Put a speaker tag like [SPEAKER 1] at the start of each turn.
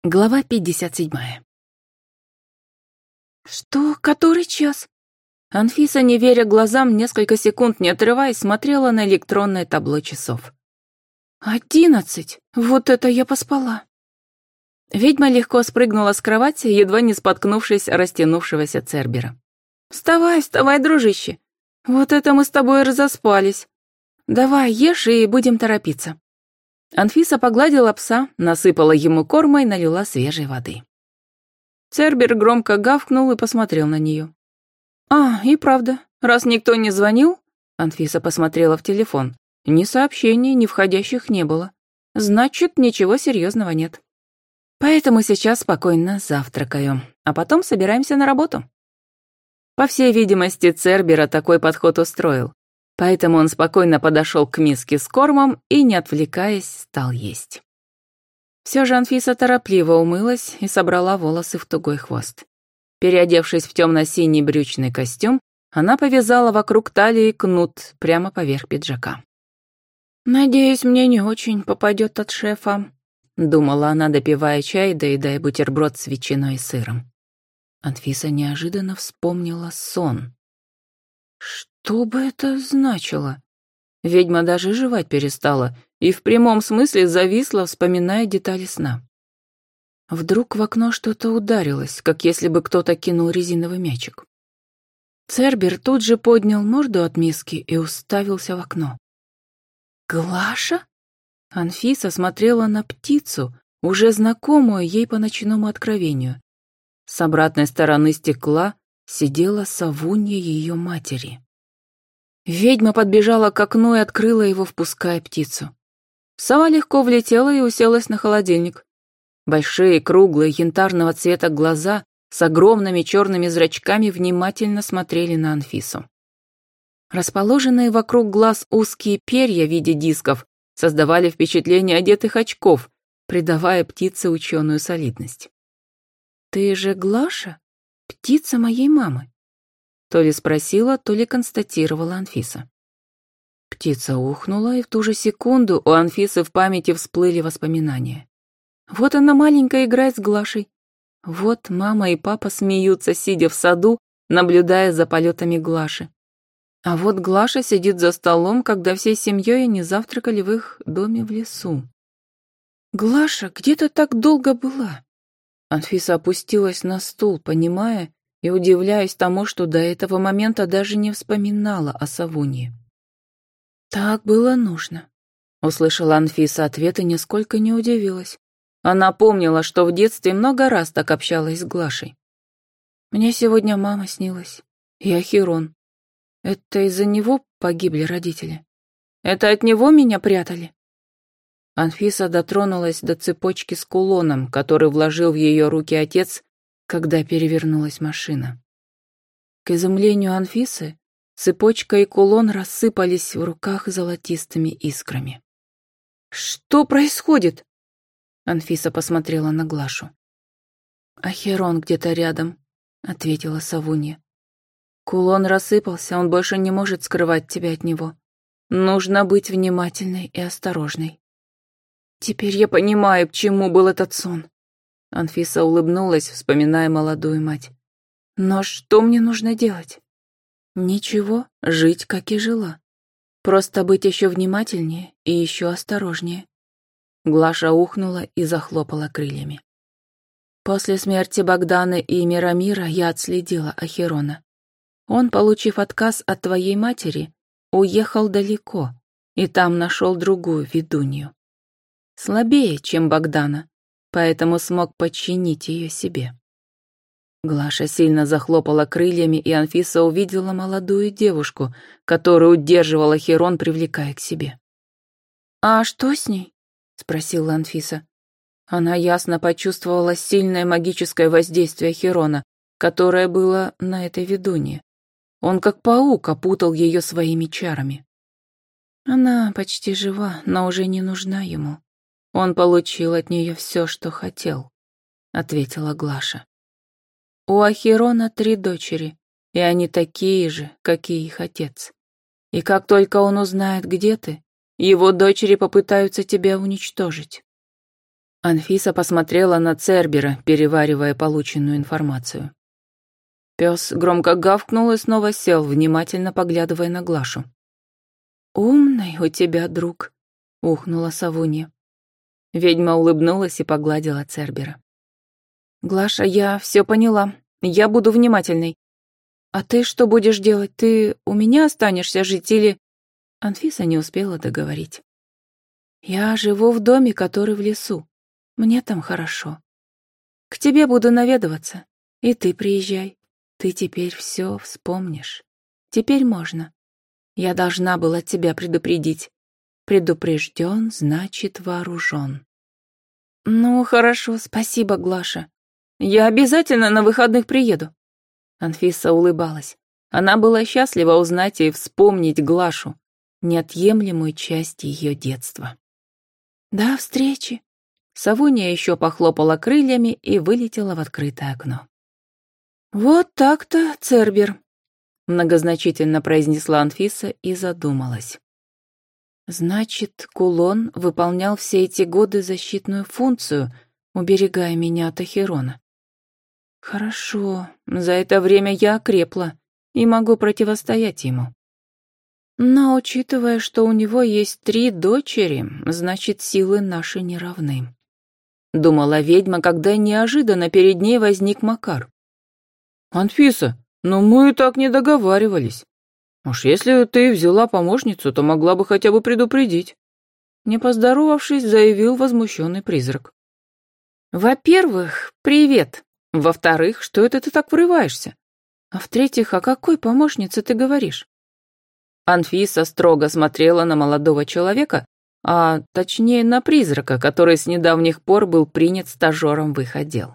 [SPEAKER 1] Глава 57. «Что? Который час?» Анфиса, не веря глазам, несколько секунд не отрываясь, смотрела на электронное табло часов. 11! Вот это я поспала!» Ведьма легко спрыгнула с кровати, едва не споткнувшись о растянувшегося Цербера. «Вставай, вставай, дружище! Вот это мы с тобой разоспались! Давай, ешь и будем торопиться!» Анфиса погладила пса, насыпала ему корма и налила свежей воды. Цербер громко гавкнул и посмотрел на нее. И правда, раз никто не звонил, Анфиса посмотрела в телефон, ни сообщений, ни входящих не было. Значит, ничего серьезного нет. Поэтому сейчас спокойно завтракаю, а потом собираемся на работу. По всей видимости, Цербера такой подход устроил. Поэтому он спокойно подошел к миске с кормом и, не отвлекаясь, стал есть. Все же Анфиса торопливо умылась и собрала волосы в тугой хвост. Переодевшись в темно-синий брючный костюм, она повязала вокруг талии кнут прямо поверх пиджака. «Надеюсь, мне не очень попадет от шефа», — думала она, допивая чай, доедая бутерброд с ветчиной и сыром. Анфиса неожиданно вспомнила сон. Что бы это значило? Ведьма даже жевать перестала и в прямом смысле зависла, вспоминая детали сна. Вдруг в окно что-то ударилось, как если бы кто-то кинул резиновый мячик. Цербер тут же поднял морду от миски и уставился в окно. «Глаша?» Анфиса смотрела на птицу, уже знакомую ей по ночному откровению. С обратной стороны стекла сидела совунья ее матери. Ведьма подбежала к окну и открыла его, впуская птицу. Сова легко влетела и уселась на холодильник. Большие, круглые, янтарного цвета глаза с огромными черными зрачками внимательно смотрели на Анфису. Расположенные вокруг глаз узкие перья в виде дисков создавали впечатление одетых очков, придавая птице ученую солидность. «Ты же Глаша? Птица моей мамы?» То ли спросила, то ли констатировала Анфиса. Птица ухнула, и в ту же секунду у Анфисы в памяти всплыли воспоминания. Вот она маленькая играет с Глашей. Вот мама и папа смеются, сидя в саду, наблюдая за полетами Глаши. А вот Глаша сидит за столом, когда всей семьей они завтракали в их доме в лесу. «Глаша, где ты так долго была?» Анфиса опустилась на стул, понимая и удивляясь тому, что до этого момента даже не вспоминала о совунье. «Так было нужно», — услышала Анфиса ответ и нисколько не удивилась. Она помнила, что в детстве много раз так общалась с Глашей. «Мне сегодня мама снилась. И Ахирон. Это из-за него погибли родители? Это от него меня прятали?» Анфиса дотронулась до цепочки с кулоном, который вложил в ее руки отец, когда перевернулась машина. К изумлению Анфисы, цепочка и кулон рассыпались в руках золотистыми искрами. «Что происходит?» Анфиса посмотрела на Глашу. «Ахирон где-то рядом», — ответила совунья. «Кулон рассыпался, он больше не может скрывать тебя от него. Нужно быть внимательной и осторожной». «Теперь я понимаю, к чему был этот сон». Анфиса улыбнулась, вспоминая молодую мать. «Но что мне нужно делать?» «Ничего, жить, как и жила. Просто быть еще внимательнее и еще осторожнее». Глаша ухнула и захлопала крыльями. «После смерти Богдана и Мирамира я отследила Ахирона. Он, получив отказ от твоей матери, уехал далеко и там нашел другую ведунью. Слабее, чем Богдана, поэтому смог подчинить ее себе». Глаша сильно захлопала крыльями, и Анфиса увидела молодую девушку, которую удерживал Ахирон, привлекая к себе. «А что с ней?» — спросила Анфиса. Она ясно почувствовала сильное магическое воздействие Ахирона, которое было на этой ведунье. Он как паук опутал ее своими чарами. «Она почти жива, но уже не нужна ему. Он получил от нее все, что хотел», — ответила Глаша. «У Ахирона 3 дочери, и они такие же, как и их отец. И как только он узнает, где ты, его дочери попытаются тебя уничтожить». Анфиса посмотрела на Цербера, переваривая полученную информацию. Пес громко гавкнул и снова сел, внимательно поглядывая на Глашу. «Умный у тебя друг», — ухнула Савунья. Ведьма улыбнулась и погладила Цербера. «Глаша, я все поняла. Я буду внимательной. А ты что будешь делать? Ты у меня останешься жить или...» Анфиса не успела договорить. «Я живу в доме, который в лесу. Мне там хорошо. К тебе буду наведываться, и ты приезжай. Ты теперь все вспомнишь. Теперь можно. Я должна была тебя предупредить. Предупрежден, значит вооружен». «Ну, хорошо, спасибо, Глаша. Я обязательно на выходных приеду». Анфиса улыбалась. Она была счастлива узнать и вспомнить Глашу, неотъемлемую часть ее детства. «До встречи!» Савунья еще похлопала крыльями и вылетела в открытое окно. «Вот так-то, Цербер», — многозначительно произнесла Анфиса и задумалась. «Значит, кулон выполнял все эти годы защитную функцию, уберегая меня от Ахерона. Хорошо, за это время я окрепла и могу противостоять ему. Но, учитывая, что у него есть 3 дочери, значит, силы наши не равны», — думала ведьма, когда неожиданно перед ней возник Макар.
[SPEAKER 2] «Анфиса, но мы и так не договаривались. Уж если ты взяла помощницу, то могла бы хотя бы предупредить». Не поздоровавшись, заявил возмущенный призрак.
[SPEAKER 1] «Во-первых, привет. Во-вторых, что это ты так врываешься? А в-третьих, о какой помощнице ты говоришь?» Анфиса строго смотрела на молодого человека, а точнее на призрака, который с недавних пор был принят стажером в их отдел.